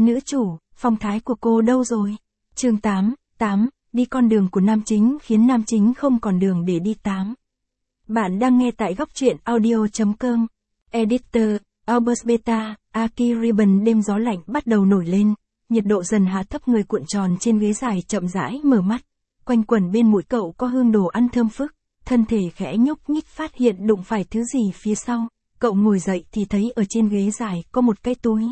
Nữ chủ, phong thái của cô đâu rồi? Chương 8, đi con đường của nam chính khiến nam chính không còn đường để đi 8. Bạn đang nghe tại góc truyện audio.com. Editor, Albus Beta, Aki Ribbon. Đêm gió lạnh bắt đầu nổi lên, nhiệt độ dần hạ thấp, người cuộn tròn trên ghế dài chậm rãi mở mắt. Quanh quẩn bên mũi cậu có hương đồ ăn thơm phức, thân thể khẽ nhúc nhích phát hiện đụng phải thứ gì phía sau. Cậu ngồi dậy thì thấy ở trên ghế dài có một cái túi.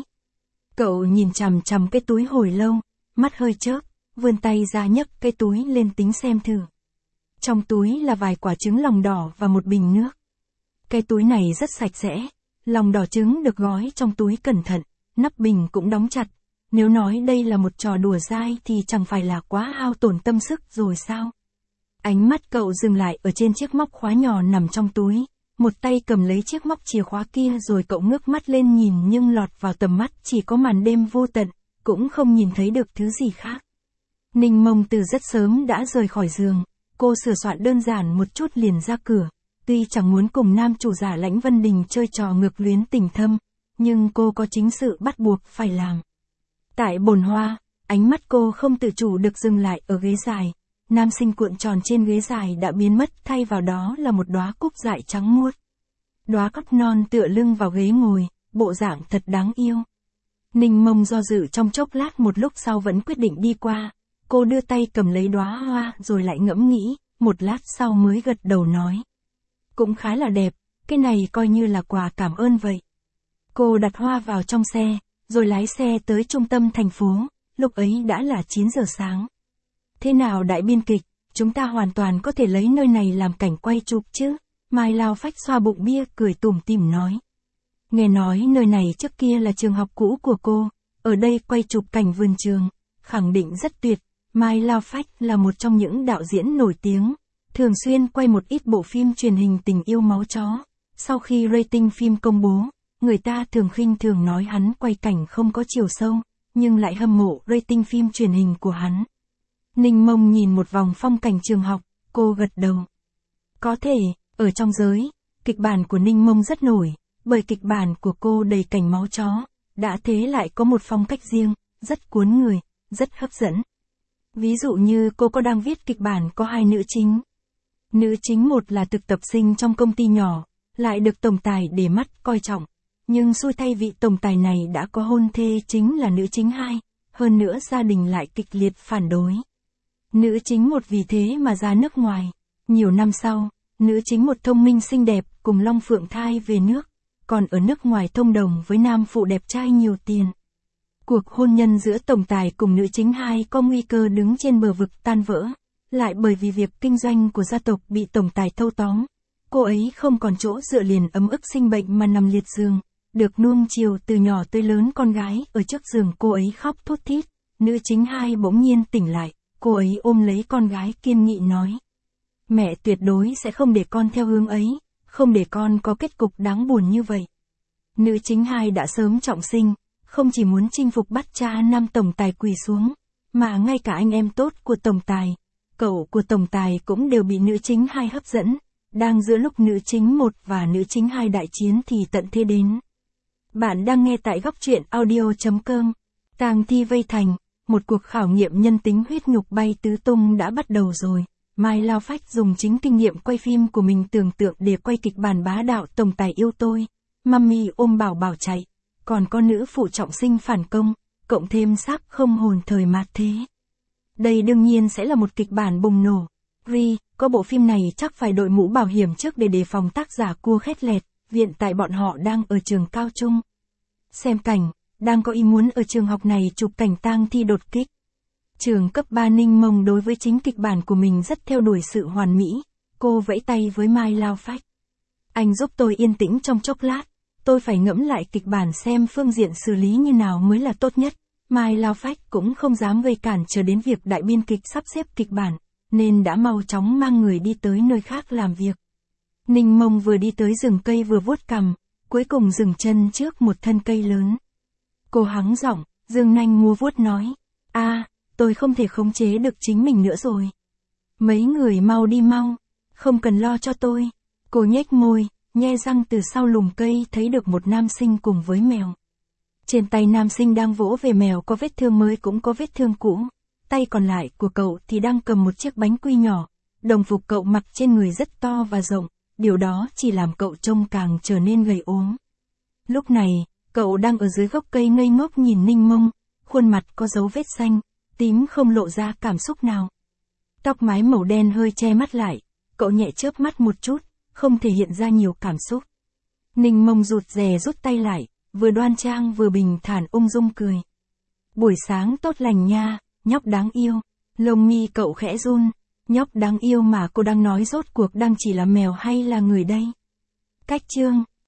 Cậu nhìn chằm chằm cái túi hồi lâu, mắt hơi chớp, vươn tay ra nhấc cái túi lên tính xem thử. Trong túi là vài quả trứng lòng đỏ và một bình nước. Cái túi này rất sạch sẽ, lòng đỏ trứng được gói trong túi cẩn thận, nắp bình cũng đóng chặt. Nếu nói đây là một trò đùa dai thì chẳng phải là quá hao tổn tâm sức rồi sao? Ánh mắt cậu dừng lại ở trên chiếc móc khóa nhỏ nằm trong túi. Một tay cầm lấy chiếc móc chìa khóa kia rồi cậu ngước mắt lên nhìn, nhưng lọt vào tầm mắt chỉ có màn đêm vô tận, cũng không nhìn thấy được thứ gì khác. Ninh Mông từ rất sớm đã rời khỏi giường, cô sửa soạn đơn giản một chút liền ra cửa. Tuy chẳng muốn cùng nam chủ giả Lãnh Vân Đình chơi trò ngược luyến tình thâm, nhưng cô có chính sự bắt buộc phải làm. Tại bồn hoa, ánh mắt cô không tự chủ được dừng lại ở ghế dài. Nam sinh cuộn tròn trên ghế dài đã biến mất, thay vào đó là một đóa cúc dại trắng muốt. Đóa cúc non tựa lưng vào ghế ngồi, bộ dạng thật đáng yêu. Ninh Mông do dự trong chốc lát, một lúc sau vẫn quyết định đi qua. Cô đưa tay cầm lấy đóa hoa rồi lại ngẫm nghĩ, một lát sau mới gật đầu nói. Cũng khá là đẹp, cái này coi như là quà cảm ơn vậy. Cô đặt hoa vào trong xe, rồi lái xe tới trung tâm thành phố, lúc ấy đã là 9 giờ sáng. Thế nào đại biên kịch, chúng ta hoàn toàn có thể lấy nơi này làm cảnh quay chụp chứ? Mai Lao Phách xoa bụng bia cười tủm tỉm nói. Nghe nói nơi này trước kia là trường học cũ của cô, ở đây quay chụp cảnh vườn trường, khẳng định rất tuyệt. Mai Lao Phách là một trong những đạo diễn nổi tiếng, thường xuyên quay một ít bộ phim truyền hình tình yêu máu chó. Sau khi rating phim công bố, người ta thường khinh thường nói hắn quay cảnh không có chiều sâu, nhưng lại hâm mộ rating phim truyền hình của hắn. Ninh Mông nhìn một vòng phong cảnh trường học, cô gật đầu. Có thể, ở trong giới, kịch bản của Ninh Mông rất nổi, bởi kịch bản của cô đầy cảnh máu chó, đã thế lại có một phong cách riêng, rất cuốn người, rất hấp dẫn. Ví dụ như cô có đang viết kịch bản có hai nữ chính. Nữ chính một là thực tập sinh trong công ty nhỏ, lại được tổng tài để mắt coi trọng, nhưng xui thay vị tổng tài này đã có hôn thê chính là nữ chính 2, hơn nữa gia đình lại kịch liệt phản đối. Nữ chính một vì thế mà ra nước ngoài. Nhiều năm sau, nữ chính một thông minh xinh đẹp cùng Long Phượng Thai về nước, còn ở nước ngoài thông đồng với nam phụ đẹp trai nhiều tiền. Cuộc hôn nhân giữa tổng tài cùng nữ chính 2 có nguy cơ đứng trên bờ vực tan vỡ, lại bởi vì việc kinh doanh của gia tộc bị tổng tài thâu tóm. Cô ấy không còn chỗ dựa liền ấm ức sinh bệnh mà nằm liệt giường, được nuông chiều từ nhỏ tới lớn. Con gái ở trước giường cô ấy khóc thút thít, nữ chính 2 bỗng nhiên tỉnh lại. Cô ấy ôm lấy con gái kiên nghị nói. Mẹ tuyệt đối sẽ không để con theo hướng ấy, không để con có kết cục đáng buồn như vậy. Nữ chính 2 đã sớm trọng sinh, không chỉ muốn chinh phục bắt cha nam tổng tài quỳ xuống, mà ngay cả anh em tốt của tổng tài, cậu của tổng tài cũng đều bị nữ chính 2 hấp dẫn. Đang giữa lúc nữ chính 1 và nữ chính 2 đại chiến thì tận thế đến. Bạn đang nghe tại góc truyện audio.com. Tang thi vây thành. Một cuộc khảo nghiệm nhân tính huyết nhục bay tứ tung đã bắt đầu rồi. Mai Lao Phách dùng chính kinh nghiệm quay phim của mình tưởng tượng để quay kịch bản bá đạo tổng tài yêu tôi, mummy ôm bảo bảo chạy, còn có nữ phụ trọng sinh phản công, cộng thêm xác không hồn thời mạt thế. Đây đương nhiên sẽ là một kịch bản bùng nổ. Có bộ phim này chắc phải đội mũ bảo hiểm trước để đề phòng tác giả cua khét lẹt. Hiện tại bọn họ đang ở trường cao trung. Xem cảnh. Đang có ý muốn ở trường học này chụp cảnh tang thi đột kích. Trường cấp 3 Ninh Mông đối với chính kịch bản của mình rất theo đuổi sự hoàn mỹ. Cô vẫy tay với Mai Lao Phách. Anh giúp tôi yên tĩnh trong chốc lát. Tôi phải ngẫm lại kịch bản xem phương diện xử lý như nào mới là tốt nhất. Mai Lao Phách cũng không dám gây cản trở đến việc đại biên kịch sắp xếp kịch bản, nên đã mau chóng mang người đi tới nơi khác làm việc. Ninh Mông vừa đi tới rừng cây vừa vuốt cằm, cuối cùng dừng chân trước một thân cây lớn. Cô hắng giọng, dương nanh múa vuốt nói. Tôi không thể khống chế được chính mình nữa rồi. Mấy người mau đi mau, không cần lo cho tôi. Cô nhếch môi, nhe răng từ sau lùm cây thấy được một nam sinh cùng với mèo. Trên tay nam sinh đang vỗ về mèo có vết thương mới cũng có vết thương cũ. Tay còn lại của cậu thì đang cầm một chiếc bánh quy nhỏ. Đồng phục cậu mặc trên người rất to và rộng, điều đó chỉ làm cậu trông càng trở nên gầy ốm. Lúc này, cậu đang ở dưới gốc cây ngây ngốc nhìn Ninh Mông, khuôn mặt có dấu vết xanh, tím không lộ ra cảm xúc nào. Tóc mái màu đen hơi che mắt lại, cậu nhẹ chớp mắt một chút, không thể hiện ra nhiều cảm xúc. Ninh Mông rụt rè rút tay lại, vừa đoan trang vừa bình thản ung dung cười. Buổi sáng tốt lành nha, nhóc đáng yêu. Lông mi cậu khẽ run, nhóc đáng yêu mà cô đang nói rốt cuộc đang chỉ là mèo hay là người đây? Cách chương